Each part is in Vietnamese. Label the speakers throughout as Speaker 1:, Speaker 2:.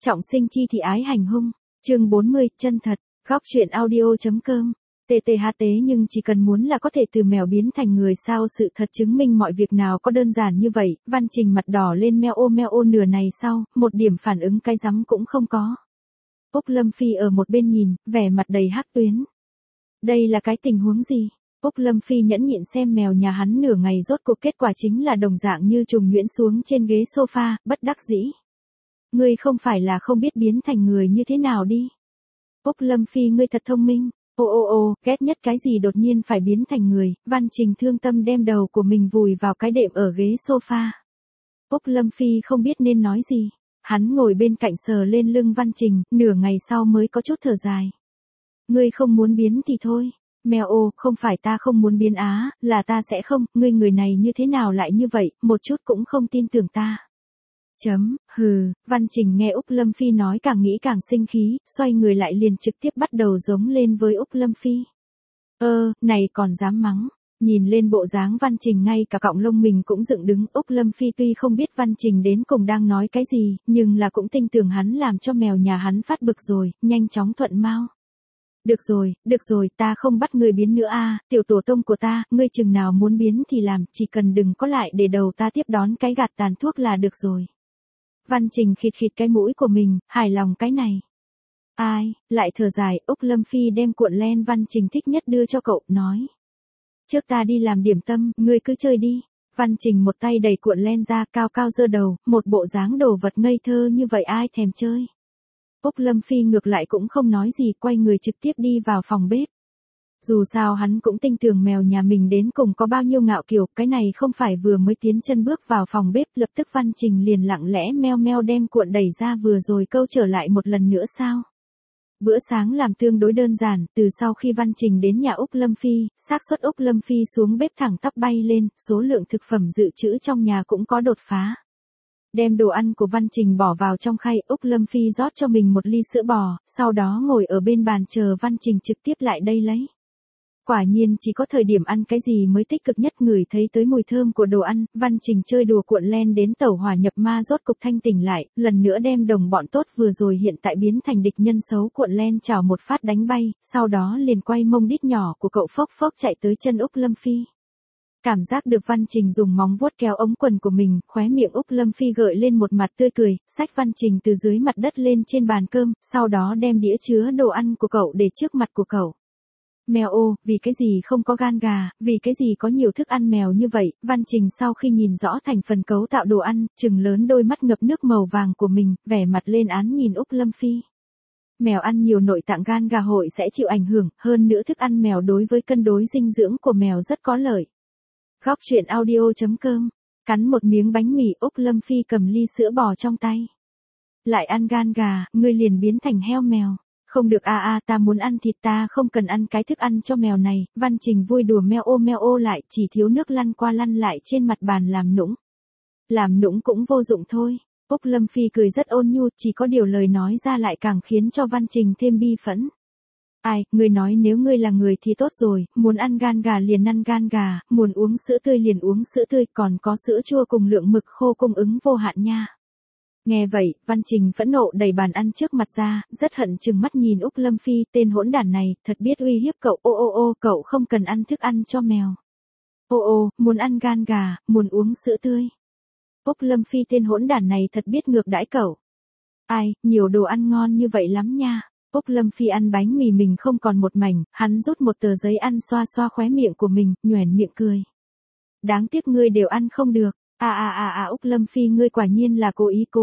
Speaker 1: Trọng sinh chi thị ái hành hung. Chương 40, chân thật. Góc truyện audio.com. TTHT nhưng chỉ cần muốn là có thể từ mèo biến thành người sao, sự thật chứng minh mọi việc nào có đơn giản như vậy. Văn Trình mặt đỏ lên meo ô nửa này sau, một điểm phản ứng cái rắm cũng không có. Úc Lâm Phi ở một bên nhìn, vẻ mặt đầy hắc tuyến. Đây là cái tình huống gì? Úc Lâm Phi nhẫn nhịn xem mèo nhà hắn nửa ngày, rốt cuộc kết quả chính là đồng dạng như trùng nhuyễn xuống trên ghế sofa, bất đắc dĩ. Ngươi không phải là không biết biến thành người như thế nào đi. Úc Lâm Phi ngươi thật thông minh. Ghét nhất cái gì đột nhiên phải biến thành người. Văn Trình thương tâm đem đầu của mình vùi vào cái đệm ở ghế sofa. Úc Lâm Phi không biết nên nói gì. Hắn ngồi bên cạnh sờ lên lưng Văn Trình, nửa ngày sau mới có chút thở dài. Ngươi không muốn biến thì thôi. Mèo không phải ta không muốn biến á, là ta sẽ không, ngươi người này như thế nào lại như vậy, một chút cũng không tin tưởng ta. Văn Trình nghe Úc Lâm Phi nói càng nghĩ càng sinh khí, xoay người lại liền trực tiếp bắt đầu giống lên với Úc Lâm Phi. Này còn dám mắng. Nhìn lên bộ dáng Văn Trình ngay cả cọng lông mình cũng dựng đứng. Úc Lâm Phi tuy không biết Văn Trình đến cùng đang nói cái gì, nhưng là cũng tin tưởng hắn làm cho mèo nhà hắn phát bực rồi, nhanh chóng thuận mau. Được rồi, ta không bắt ngươi biến nữa a, tiểu tổ tông của ta, ngươi chừng nào muốn biến thì làm, chỉ cần đừng có lại để đầu ta tiếp đón cái gạt tàn thuốc là được rồi. Văn Trình khịt khịt cái mũi của mình, hài lòng cái này. Ai, lại thở dài. Úc Lâm Phi đem cuộn len Văn Trình thích nhất đưa cho cậu, nói. Trước ta đi làm điểm tâm, ngươi cứ chơi đi. Văn Trình một tay đẩy cuộn len ra, cao cao giơ đầu, một bộ dáng đồ vật ngây thơ như vậy ai thèm chơi. Úc Lâm Phi ngược lại cũng không nói gì, quay người trực tiếp đi vào phòng bếp. Dù sao hắn cũng tin tưởng mèo nhà mình đến cùng có bao nhiêu ngạo kiều, cái này không phải vừa mới tiến chân bước vào phòng bếp, lập tức Văn Trình liền lặng lẽ meo meo đem cuộn đẩy ra vừa rồi câu trở lại một lần nữa sao. Bữa sáng làm tương đối đơn giản, từ sau khi Văn Trình đến nhà Úc Lâm Phi, xác suất Úc Lâm Phi xuống bếp thẳng tắp bay lên, số lượng thực phẩm dự trữ trong nhà cũng có đột phá. Đem đồ ăn của Văn Trình bỏ vào trong khay, Úc Lâm Phi rót cho mình một ly sữa bò, sau đó ngồi ở bên bàn chờ Văn Trình trực tiếp lại đây lấy. Quả nhiên chỉ có thời điểm ăn cái gì mới tích cực nhất, ngửi thấy tới mùi thơm của đồ ăn, Văn Trình chơi đùa cuộn len đến tẩu hỏa nhập ma rốt cục thanh tỉnh lại, lần nữa đem đồng bọn tốt vừa rồi hiện tại biến thành địch nhân xấu cuộn len chảo một phát đánh bay, sau đó liền quay mông đít nhỏ của cậu phốc phốc chạy tới chân Úc Lâm Phi. Cảm giác được Văn Trình dùng móng vuốt kéo ống quần của mình, khóe miệng Úc Lâm Phi gợi lên một mặt tươi cười, xách Văn Trình từ dưới mặt đất lên trên bàn cơm, sau đó đem đĩa chứa đồ ăn của cậu để trước mặt của cậu. Mèo vì cái gì không có gan gà, vì cái gì có nhiều thức ăn mèo như vậy. Văn Trình sau khi nhìn rõ thành phần cấu tạo đồ ăn, trừng lớn đôi mắt ngập nước màu vàng của mình, vẻ mặt lên án nhìn Úc Lâm Phi. Mèo ăn nhiều nội tạng gan gà hội sẽ chịu ảnh hưởng, hơn nữa thức ăn mèo đối với cân đối dinh dưỡng của mèo rất có lợi. Góc truyện audio.com. Cắn một miếng bánh mì, Úc Lâm Phi cầm ly sữa bò trong tay. Lại ăn gan gà, ngươi liền biến thành heo mèo. Không được ta muốn ăn thịt, ta không cần ăn cái thức ăn cho mèo này. Văn Trình vui đùa meo lại, chỉ thiếu nước lăn qua lăn lại trên mặt bàn làm nũng. Làm nũng cũng vô dụng thôi. Úc Lâm Phi cười rất ôn nhu, chỉ có điều lời nói ra lại càng khiến cho Văn Trình thêm bi phẫn. Ai, ngươi nói nếu ngươi là người thì tốt rồi, muốn ăn gan gà liền ăn gan gà, muốn uống sữa tươi liền uống sữa tươi, còn có sữa chua cùng lượng mực khô cung ứng vô hạn nha. Nghe vậy, Văn Trình phẫn nộ đẩy bàn ăn trước mặt ra, rất hận chừng mắt nhìn Úc Lâm Phi, tên hỗn đản này, thật biết uy hiếp cậu. Cậu không cần ăn thức ăn cho mèo. Muốn ăn gan gà, muốn uống sữa tươi. Úc Lâm Phi tên hỗn đản này thật biết ngược đãi cậu. Ai, nhiều đồ ăn ngon như vậy lắm nha. Úc Lâm Phi ăn bánh mì mình không còn một mảnh, hắn rút một tờ giấy ăn xoa xoa khóe miệng của mình, nhoẻn miệng cười. Đáng tiếc ngươi đều ăn không được. Úc Lâm Phi ngươi quả nhiên là cố ý.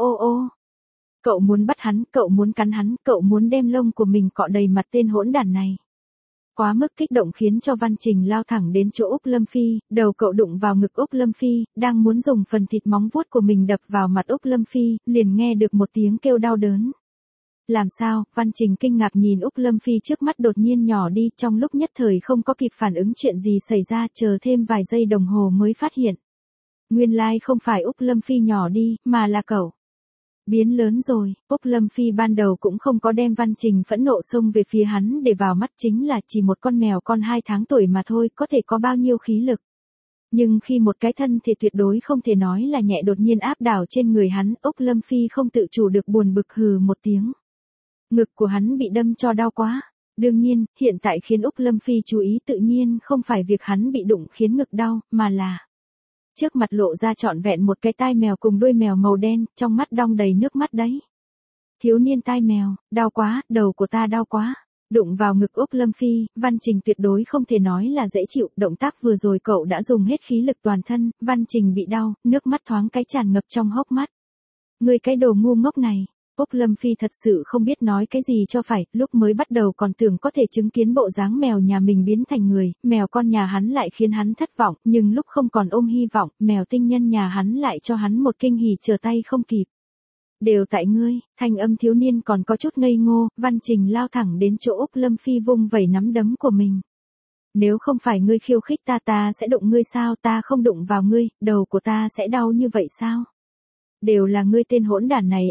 Speaker 1: Cậu muốn bắt hắn, cậu muốn cắn hắn, cậu muốn đem lông của mình cọ đầy mặt tên hỗn đản này. Quá mức kích động khiến cho Văn Trình lao thẳng đến chỗ Úc Lâm Phi, đầu cậu đụng vào ngực Úc Lâm Phi, đang muốn dùng phần thịt móng vuốt của mình đập vào mặt Úc Lâm Phi, liền nghe được một tiếng kêu đau đớn. Làm sao? Văn Trình kinh ngạc nhìn Úc Lâm Phi trước mắt đột nhiên nhỏ đi, trong lúc nhất thời không có kịp phản ứng chuyện gì xảy ra, chờ thêm vài giây đồng hồ mới phát hiện. Nguyên lai không phải Úc Lâm Phi nhỏ đi, mà là cậu. Biến lớn rồi. Úc Lâm Phi ban đầu cũng không có đem Văn Trình phẫn nộ xông về phía hắn để vào mắt, chính là chỉ một con mèo con 2 tháng tuổi mà thôi, có thể có bao nhiêu khí lực. Nhưng khi một cái thân thể tuyệt đối không thể nói là nhẹ đột nhiên áp đảo trên người hắn, Úc Lâm Phi không tự chủ được buồn bực hừ một tiếng. Ngực của hắn bị đâm cho đau quá. Đương nhiên, hiện tại khiến Úc Lâm Phi chú ý tự nhiên không phải việc hắn bị đụng khiến ngực đau, mà là trước mặt lộ ra trọn vẹn một cái tai mèo cùng đuôi mèo màu đen, trong mắt đong đầy nước mắt đấy. Thiếu niên tai mèo, đau quá, đầu của ta đau quá. Đụng vào ngực Úc Lâm Phi, Văn Trình tuyệt đối không thể nói là dễ chịu, động tác vừa rồi cậu đã dùng hết khí lực toàn thân, Văn Trình bị đau, nước mắt thoáng cái tràn ngập trong hốc mắt. Người cái đồ ngu ngốc này. Úc Lâm Phi thật sự không biết nói cái gì cho phải, lúc mới bắt đầu còn tưởng có thể chứng kiến bộ dáng mèo nhà mình biến thành người, mèo con nhà hắn lại khiến hắn thất vọng, nhưng lúc không còn ôm hy vọng, mèo tinh nhân nhà hắn lại cho hắn một kinh hỉ trở tay không kịp. Đều tại ngươi, thanh âm thiếu niên còn có chút ngây ngô, Văn Trình lao thẳng đến chỗ Úc Lâm Phi vung vẩy nắm đấm của mình. Nếu không phải ngươi khiêu khích ta sẽ đụng ngươi sao, ta không đụng vào ngươi, đầu của ta sẽ đau như vậy sao? Đều là ngươi tên hỗn đản này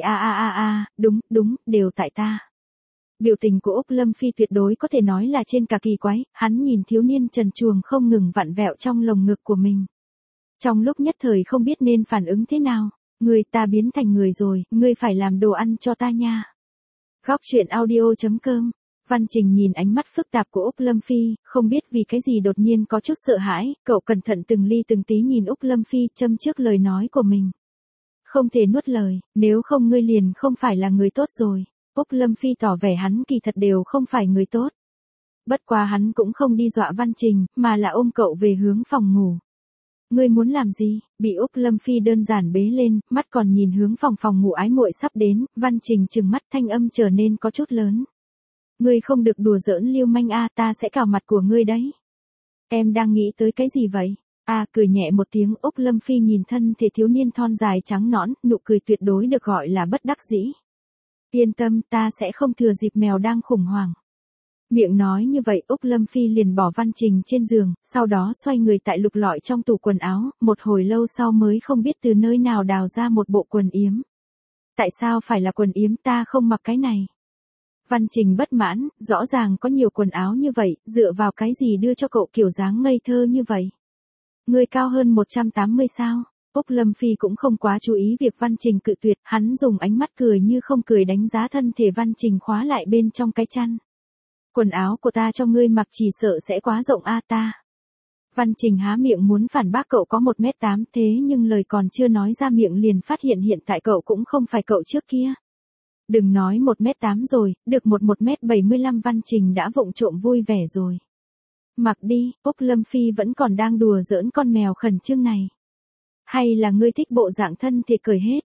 Speaker 1: đúng, đều tại ta. Biểu tình của Úc Lâm Phi tuyệt đối có thể nói là trên cả kỳ quái, hắn nhìn thiếu niên trần truồng không ngừng vặn vẹo trong lồng ngực của mình. Trong lúc nhất thời không biết nên phản ứng thế nào, người ta biến thành người rồi, ngươi phải làm đồ ăn cho ta nha. Góc truyện audio.com. Văn Trình nhìn ánh mắt phức tạp của Úc Lâm Phi, không biết vì cái gì đột nhiên có chút sợ hãi, cậu cẩn thận từng ly từng tí nhìn Úc Lâm Phi châm trước lời nói của mình. Không thể nuốt lời, nếu không ngươi liền không phải là người tốt rồi. Úc Lâm Phi tỏ vẻ hắn kỳ thật đều không phải người tốt. Bất quá hắn cũng không đi dọa Văn Trình, mà là ôm cậu về hướng phòng ngủ. Ngươi muốn làm gì? Bị Úc Lâm Phi đơn giản bế lên, mắt còn nhìn hướng phòng ngủ ái muội sắp đến, Văn Trình trừng mắt thanh âm trở nên có chút lớn. Ngươi không được đùa giỡn lưu manh ta sẽ cào mặt của ngươi đấy. Em đang nghĩ tới cái gì vậy? Cười nhẹ một tiếng, Úc Lâm Phi nhìn thân thể thiếu niên thon dài trắng nõn, nụ cười tuyệt đối được gọi là bất đắc dĩ. Yên tâm, ta sẽ không thừa dịp mèo đang khủng hoảng. Miệng nói như vậy, Úc Lâm Phi liền bỏ Văn Trình trên giường, sau đó xoay người tại lục lọi trong tủ quần áo, một hồi lâu sau mới không biết từ nơi nào đào ra một bộ quần yếm. Tại sao phải là quần yếm, ta không mặc cái này? Văn Trình bất mãn, rõ ràng có nhiều quần áo như vậy, dựa vào cái gì đưa cho cậu kiểu dáng ngây thơ như vậy? Người cao hơn 180 sao? Úc Lâm Phi cũng không quá chú ý việc Văn Trình cự tuyệt, hắn dùng ánh mắt cười như không cười đánh giá thân thể Văn Trình khóa lại bên trong cái chăn. Quần áo của ta cho ngươi mặc chỉ sợ sẽ quá rộng ta. Văn Trình há miệng muốn phản bác cậu có 1m8 thế nhưng lời còn chưa nói ra miệng liền phát hiện tại cậu cũng không phải cậu trước kia. Đừng nói 1m8 rồi, được 1m75 Văn Trình đã vụng trộm vui vẻ rồi. Mặc đi, Úc Lâm Phi vẫn còn đang đùa giỡn con mèo khẩn trương này. Hay là ngươi thích bộ dạng thân thì cởi hết,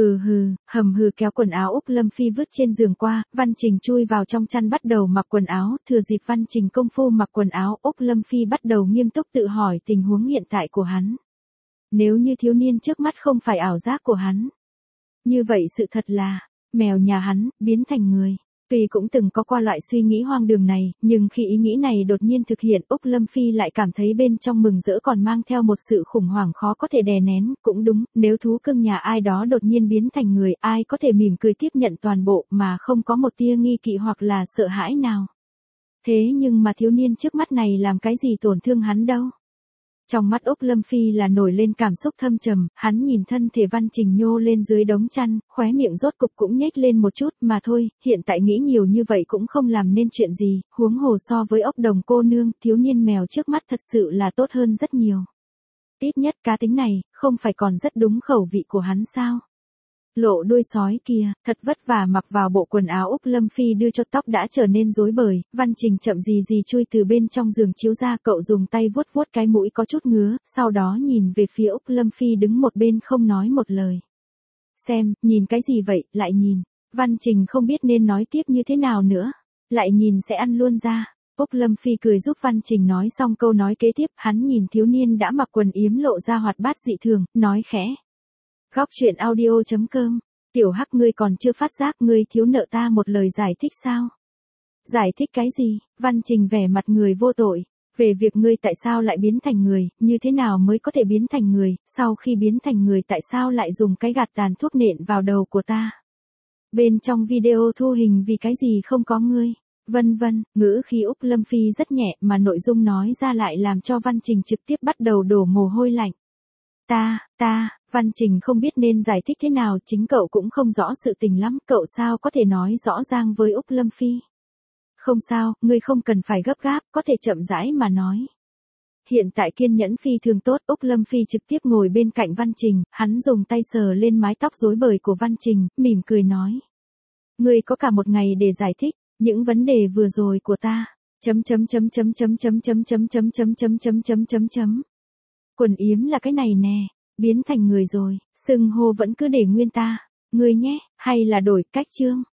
Speaker 1: hầm hừ kéo quần áo Úc Lâm Phi vứt trên giường qua, Văn Trình chui vào trong chăn bắt đầu mặc quần áo, thừa dịp Văn Trình công phu mặc quần áo, Úc Lâm Phi bắt đầu nghiêm túc tự hỏi tình huống hiện tại của hắn. Nếu như thiếu niên trước mắt không phải ảo giác của hắn. Như vậy sự thật là, mèo nhà hắn, biến thành người. Tuy cũng từng có qua loại suy nghĩ hoang đường này, nhưng khi ý nghĩ này đột nhiên thực hiện, Úc Lâm Phi lại cảm thấy bên trong mừng rỡ còn mang theo một sự khủng hoảng khó có thể đè nén, cũng đúng, nếu thú cưng nhà ai đó đột nhiên biến thành người, ai có thể mỉm cười tiếp nhận toàn bộ mà không có một tia nghi kỵ hoặc là sợ hãi nào. Thế nhưng mà thiếu niên trước mắt này làm cái gì tổn thương hắn đâu. Trong mắt Úc Lâm Phi là nổi lên cảm xúc thâm trầm, hắn nhìn thân thể Văn Trình nhô lên dưới đống chăn, khóe miệng rốt cục cũng nhếch lên một chút, mà thôi, hiện tại nghĩ nhiều như vậy cũng không làm nên chuyện gì, huống hồ so với ốc đồng cô nương, thiếu niên mèo trước mắt thật sự là tốt hơn rất nhiều. Ít nhất cá tính này, không phải còn rất đúng khẩu vị của hắn sao? Lộ đuôi sói kia, thật vất vả mặc vào bộ quần áo Úc Lâm Phi đưa cho tóc đã trở nên rối bời, Văn Trình chậm gì chui từ bên trong giường chiếu ra, cậu dùng tay vuốt vuốt cái mũi có chút ngứa, sau đó nhìn về phía Úc Lâm Phi đứng một bên không nói một lời. Xem, nhìn cái gì vậy, lại nhìn. Văn Trình không biết nên nói tiếp như thế nào nữa. Lại nhìn sẽ ăn luôn ra. Úc Lâm Phi cười giúp Văn Trình nói xong câu nói kế tiếp, hắn nhìn thiếu niên đã mặc quần yếm lộ ra hoạt bát dị thường, nói khẽ. Góc truyện audio.com, tiểu Hắc ngươi còn chưa phát giác ngươi thiếu nợ ta một lời giải thích sao? Giải thích cái gì? Văn Trình vẻ mặt người vô tội. Về việc ngươi tại sao lại biến thành người, như thế nào mới có thể biến thành người, sau khi biến thành người tại sao lại dùng cái gạt tàn thuốc nện vào đầu của ta? Bên trong video thu hình vì cái gì không có ngươi? Vân vân, ngữ khí Úc Lâm Phi rất nhẹ mà nội dung nói ra lại làm cho Văn Trình trực tiếp bắt đầu đổ mồ hôi lạnh. Văn Trình không biết nên giải thích thế nào, chính cậu cũng không rõ sự tình lắm, cậu sao có thể nói rõ ràng với Úc Lâm Phi. Không sao, ngươi không cần phải gấp gáp, có thể chậm rãi mà nói. Hiện tại kiên nhẫn phi thường tốt, Úc Lâm Phi trực tiếp ngồi bên cạnh Văn Trình, hắn dùng tay sờ lên mái tóc rối bời của Văn Trình, mỉm cười nói. Ngươi có cả một ngày để giải thích, những vấn đề vừa rồi của ta. Quần yếm là cái này nè, biến thành người rồi, xưng hô vẫn cứ để nguyên ta. Ngươi nhé, hay là đổi cách chương.